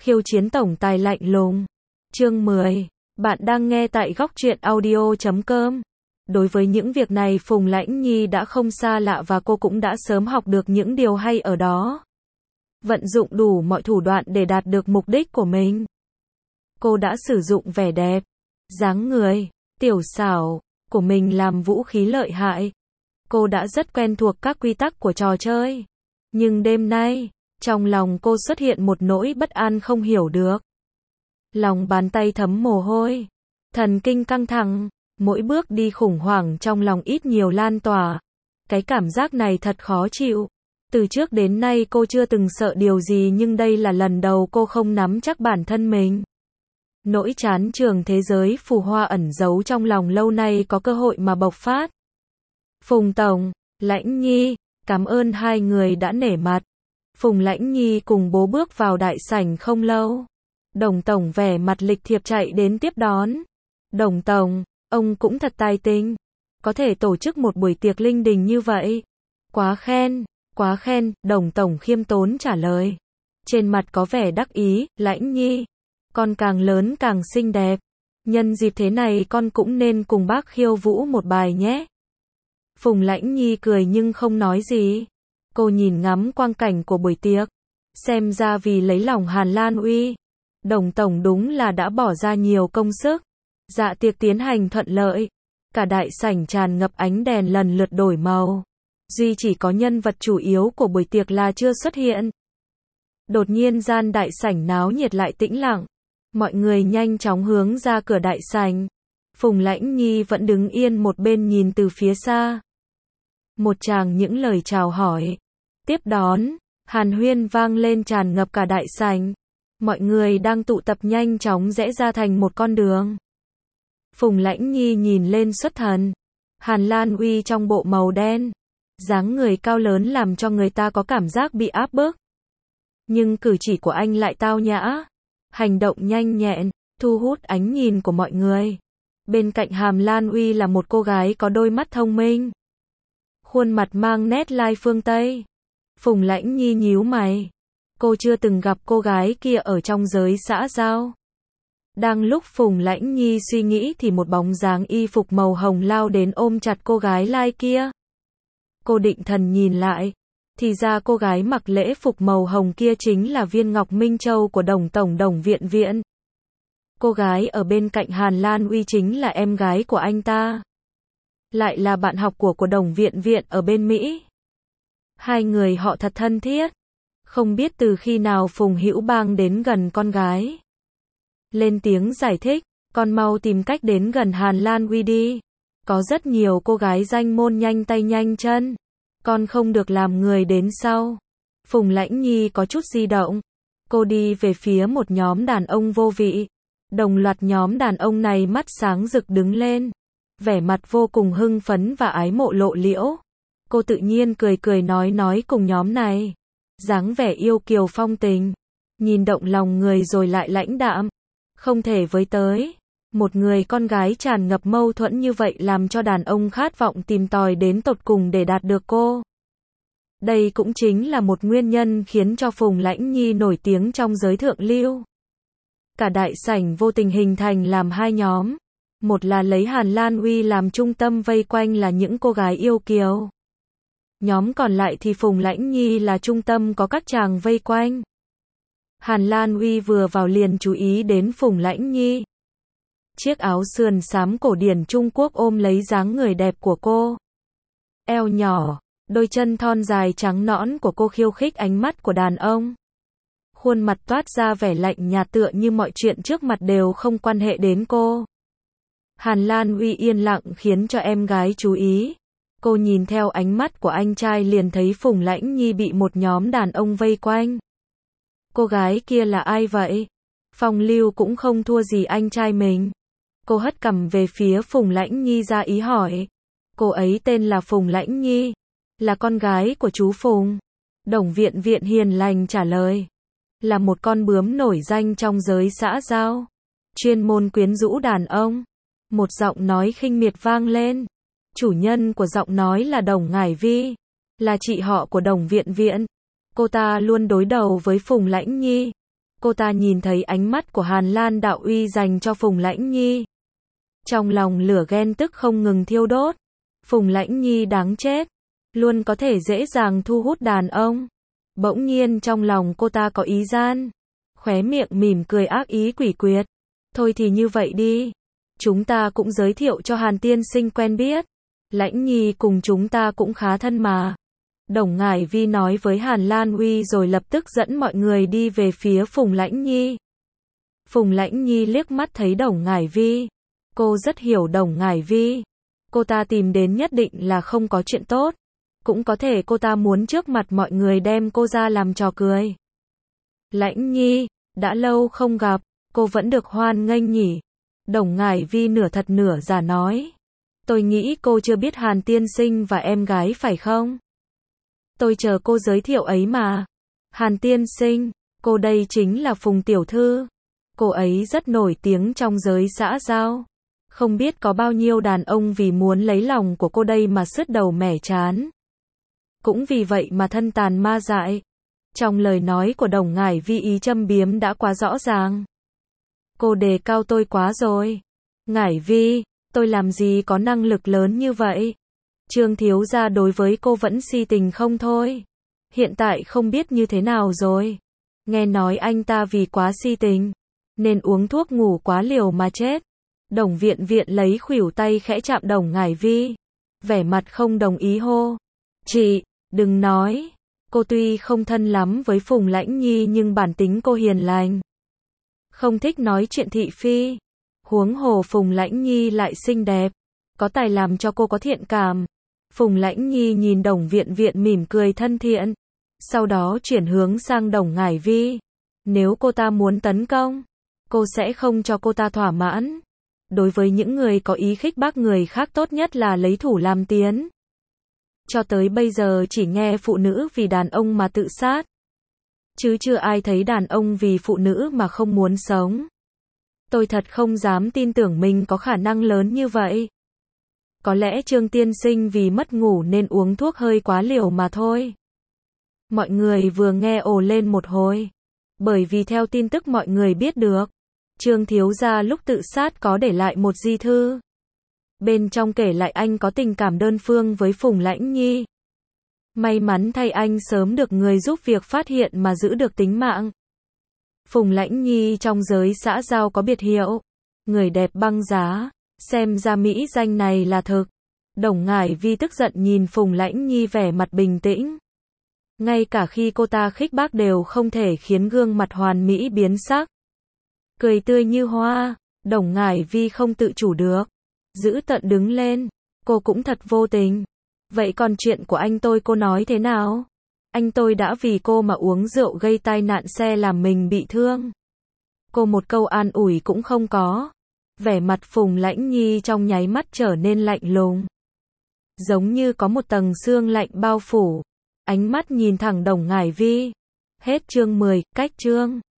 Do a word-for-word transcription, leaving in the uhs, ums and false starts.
Khiêu chiến tổng tài lạnh lùng. Chương mười. Bạn đang nghe tại góc truyện audio chấm com. Đối với những việc này Phùng Lãnh Nhi đã không xa lạ và cô cũng đã sớm học được những điều hay ở đó. Vận dụng đủ mọi thủ đoạn để đạt được mục đích của mình. Cô đã sử dụng vẻ đẹp, dáng người, tiểu xảo của mình làm vũ khí lợi hại. Cô đã rất quen thuộc các quy tắc của trò chơi. Nhưng đêm nay, trong lòng cô xuất hiện một nỗi bất an không hiểu được. Lòng bàn tay thấm mồ hôi, thần kinh căng thẳng, mỗi bước đi khủng hoảng trong lòng ít nhiều lan tỏa. Cái cảm giác này thật khó chịu. Từ trước đến nay cô chưa từng sợ điều gì nhưng đây là lần đầu cô không nắm chắc bản thân mình. Nỗi chán trường thế giới phù hoa ẩn giấu trong lòng lâu nay có cơ hội mà bộc phát. Phùng Tổng, Lãnh Nhi, cảm ơn hai người đã nể mặt. Phùng Lãnh Nhi cùng bố bước vào đại sảnh không lâu. Đồng Tổng vẻ mặt lịch thiệp chạy đến tiếp đón. Đồng Tổng, ông cũng thật tài tình. Có thể tổ chức một buổi tiệc linh đình như vậy. Quá khen, quá khen, Đồng Tổng khiêm tốn trả lời. Trên mặt có vẻ đắc ý, Lãnh Nhi. Con càng lớn càng xinh đẹp. Nhân dịp thế này con cũng nên cùng bác khiêu vũ một bài nhé. Phùng Lãnh Nhi cười nhưng không nói gì. Cô nhìn ngắm quang cảnh của buổi tiệc. Xem ra vì lấy lòng Hàn Lan Uy, Đồng Tổng đúng là đã bỏ ra nhiều công sức. Dạ tiệc tiến hành thuận lợi. Cả đại sảnh tràn ngập ánh đèn lần lượt đổi màu. Duy chỉ có nhân vật chủ yếu của buổi tiệc là chưa xuất hiện. Đột nhiên gian đại sảnh náo nhiệt lại tĩnh lặng. Mọi người nhanh chóng hướng ra cửa đại sảnh. Phùng Lãnh Nhi vẫn đứng yên một bên nhìn từ phía xa. Một tràng những lời chào hỏi, tiếp đón, hàn huyên vang lên tràn ngập cả đại sảnh. Mọi người đang tụ tập nhanh chóng rẽ ra thành một con đường. Phùng Lãnh Nhi nhìn lên xuất thần. Hàn Lan Uy trong bộ màu đen, dáng người cao lớn làm cho người ta có cảm giác bị áp bức. Nhưng cử chỉ của anh lại tao nhã, hành động nhanh nhẹn, thu hút ánh nhìn của mọi người. Bên cạnh Hàn Lan Uy là một cô gái có đôi mắt thông minh, khuôn mặt mang nét lai phương Tây. Phùng Lãnh Nhi nhíu mày. Cô chưa từng gặp cô gái kia ở trong giới xã giao. Đang lúc Phùng Lãnh Nhi suy nghĩ thì một bóng dáng y phục màu hồng lao đến ôm chặt cô gái lai kia. Cô định thần nhìn lại. Thì ra cô gái mặc lễ phục màu hồng kia chính là Viên Ngọc Minh Châu của Đồng Tổng Đồng Viện Viện. Cô gái ở bên cạnh Hàn Lan Uy chính là em gái của anh ta. Lại là bạn học của của Đồng Viện Viện ở bên Mỹ. Hai người họ thật thân thiết. Không biết từ khi nào Phùng Hữu Bang đến gần con gái. Lên tiếng giải thích, con mau tìm cách đến gần Hàn Lan Uy đi. Có rất nhiều cô gái danh môn nhanh tay nhanh chân. Con không được làm người đến sau. Phùng Lãnh Nhi có chút di động. Cô đi về phía một nhóm đàn ông vô vị. Đồng loạt nhóm đàn ông này mắt sáng rực đứng lên. Vẻ mặt vô cùng hưng phấn và ái mộ lộ liễu. Cô tự nhiên cười cười nói nói cùng nhóm này. Dáng vẻ yêu kiều phong tình. Nhìn động lòng người rồi lại lãnh đạm. Không thể với tới. Một người con gái tràn ngập mâu thuẫn như vậy làm cho đàn ông khát vọng tìm tòi đến tột cùng để đạt được cô. Đây cũng chính là một nguyên nhân khiến cho Phùng Lãnh Nhi nổi tiếng trong giới thượng lưu. Cả đại sảnh vô tình hình thành làm hai nhóm. Một là lấy Hàn Lan Uy làm trung tâm vây quanh là những cô gái yêu kiều. Nhóm còn lại thì Phùng Lãnh Nhi là trung tâm có các chàng vây quanh. Hàn Lan Uy vừa vào liền chú ý đến Phùng Lãnh Nhi. Chiếc áo sườn xám cổ điển Trung Quốc ôm lấy dáng người đẹp của cô. Eo nhỏ, đôi chân thon dài trắng nõn của cô khiêu khích ánh mắt của đàn ông. Khuôn mặt toát ra vẻ lạnh nhạt tựa như mọi chuyện trước mặt đều không quan hệ đến cô. Hàn Lan Uy yên lặng khiến cho em gái chú ý. Cô nhìn theo ánh mắt của anh trai liền thấy Phùng Lãnh Nhi bị một nhóm đàn ông vây quanh. Cô gái kia là ai vậy? Phong lưu cũng không thua gì anh trai mình. Cô hất cằm về phía Phùng Lãnh Nhi ra ý hỏi. Cô ấy tên là Phùng Lãnh Nhi, là con gái của chú Phùng. Đồng Viện Viện hiền lành trả lời. Là một con bướm nổi danh trong giới xã giao, chuyên môn quyến rũ đàn ông. Một giọng nói khinh miệt vang lên. Chủ nhân của giọng nói là Đồng Ngải Vi, là chị họ của Đồng Viện Viện. Cô ta luôn đối đầu với Phùng Lãnh Nhi. cô ta nhìn thấy ánh mắt của Hàn Lan Đạo Uy dành cho Phùng Lãnh Nhi. Trong lòng lửa ghen tức không ngừng thiêu đốt. Phùng Lãnh Nhi đáng chết, luôn có thể dễ dàng thu hút đàn ông. Bỗng nhiên trong lòng cô ta có ý gian, khóe miệng mỉm cười ác ý quỷ quyệt. Thôi thì như vậy đi, chúng ta cũng giới thiệu cho Hàn tiên sinh quen biết. Lãnh Nhi cùng chúng ta cũng khá thân mà. Đồng Ngải Vi nói với Hàn Lan Uy rồi lập tức dẫn mọi người đi về phía Phùng Lãnh Nhi. Phùng Lãnh Nhi liếc mắt thấy Đồng Ngải Vi. Cô rất hiểu Đồng Ngải Vi. Cô ta tìm đến nhất định là không có chuyện tốt. Cũng có thể cô ta muốn trước mặt mọi người đem cô ra làm trò cười. Lãnh Nhi, đã lâu không gặp, cô vẫn được hoan nghênh nhỉ? Đồng Ngải Vi nửa thật nửa giả nói. Tôi nghĩ cô chưa biết Hàn tiên sinh và em gái phải không? Tôi chờ cô giới thiệu ấy mà. Hàn tiên sinh, cô đây chính là Phùng tiểu thư. Cô ấy rất nổi tiếng trong giới xã giao. Không biết có bao nhiêu đàn ông vì muốn lấy lòng của cô đây mà sứt đầu mẻ trán. Cũng vì vậy mà thân tàn ma dại. Trong lời nói của Đồng Ngải Vi ý châm biếm đã quá rõ ràng. Cô đề cao tôi quá rồi. Ngải Vi, tôi làm gì có năng lực lớn như vậy? Trương thiếu gia đối với cô vẫn si tình không thôi. Hiện tại không biết như thế nào rồi. Nghe nói anh ta vì quá si tình, nên uống thuốc ngủ quá liều mà chết. Đồng Viện Viện lấy khuỷu tay khẽ chạm Đồng Ngải Vi. Vẻ mặt không đồng ý hô. Chị, đừng nói. Cô tuy không thân lắm với Phùng Lãnh Nhi nhưng bản tính cô hiền lành. Không thích nói chuyện thị phi. Huống hồ Phùng Lãnh Nhi lại xinh đẹp. Có tài làm cho cô có thiện cảm. Phùng Lãnh Nhi nhìn Đồng Viện Viện mỉm cười thân thiện. Sau đó chuyển hướng sang Đồng Ngải Vi. Nếu cô ta muốn tấn công, cô sẽ không cho cô ta thỏa mãn. Đối với những người có ý khích bác người khác tốt nhất là lấy thủ làm tiến. Cho tới bây giờ chỉ nghe phụ nữ vì đàn ông mà tự sát. Chứ chưa ai thấy đàn ông vì phụ nữ mà không muốn sống. Tôi thật không dám tin tưởng mình có khả năng lớn như vậy. Có lẽ Trương tiên sinh vì mất ngủ nên uống thuốc hơi quá liều mà thôi. Mọi người vừa nghe ồ lên một hồi. Bởi vì theo tin tức mọi người biết được, Trương thiếu gia lúc tự sát có để lại một di thư. Bên trong kể lại anh có tình cảm đơn phương với Phùng Lãnh Nhi. May mắn thay anh sớm được người giúp việc phát hiện mà giữ được tính mạng. Phùng Lãnh Nhi trong giới xã giao có biệt hiệu, người đẹp băng giá, xem ra mỹ danh này là thực. Đồng Ngải Vi tức giận nhìn Phùng Lãnh Nhi vẻ mặt bình tĩnh. Ngay cả khi cô ta khích bác đều không thể khiến gương mặt hoàn mỹ biến sắc. Cười tươi như hoa, Đồng Ngải Vi không tự chủ được. Giữ tợn đứng lên, cô cũng thật vô tình. Vậy còn chuyện của anh tôi cô nói thế nào? Anh tôi đã vì cô mà uống rượu gây tai nạn xe làm mình bị thương. Cô một câu an ủi cũng không có. Vẻ mặt Phùng Lãnh Nhi trong nháy mắt trở nên lạnh lùng. Giống như có một tầng sương lạnh bao phủ. Ánh mắt nhìn thẳng Đồng Ngải Vi. Hết chương mười, cách chương.